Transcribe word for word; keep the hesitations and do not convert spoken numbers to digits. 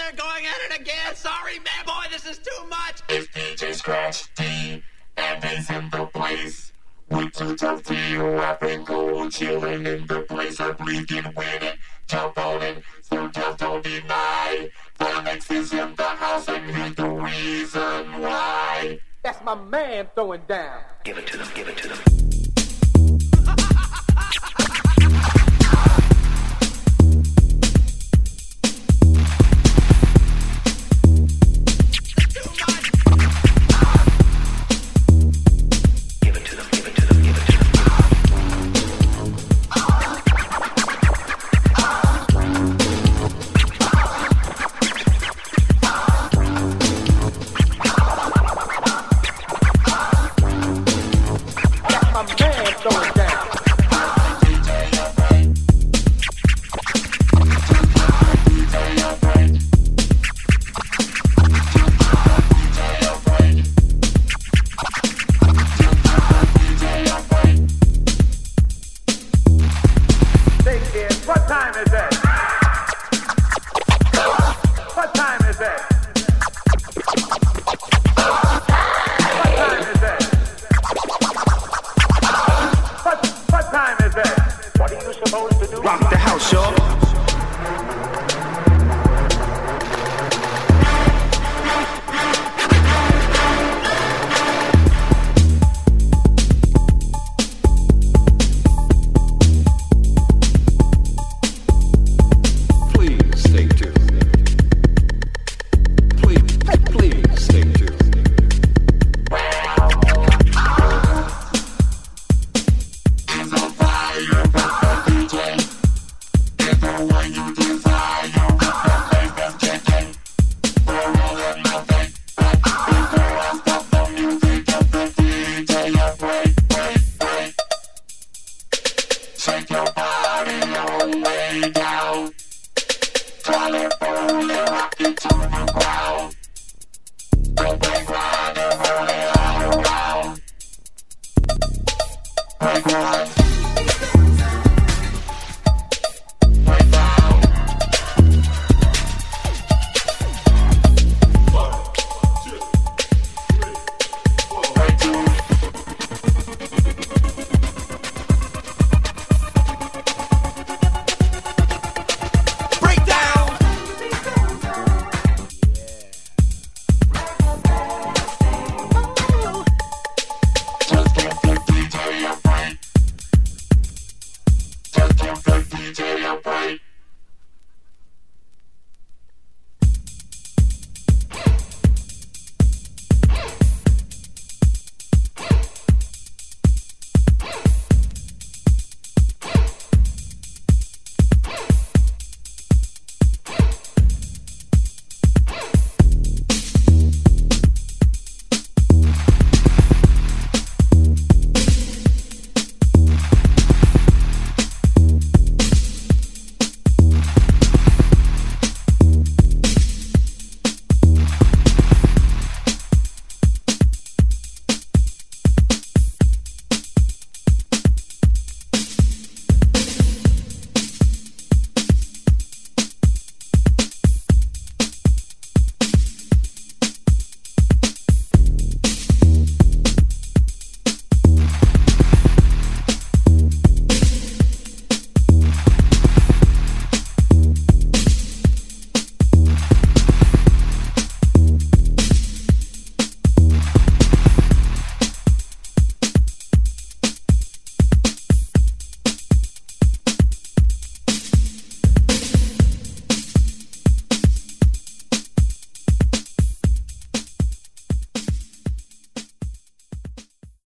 they're going at it again. Sorry, man, boy, this is too much. It's D J Scratch D, and he's in the place. We too tough to you, rapping, cool, chilling in the place. I'm bleeding, winning, jump on it, so tough, don't deny. Phonics is in the house, and here's the reason why. That's my man throwing down. Give it to them, give it to them. D J a break.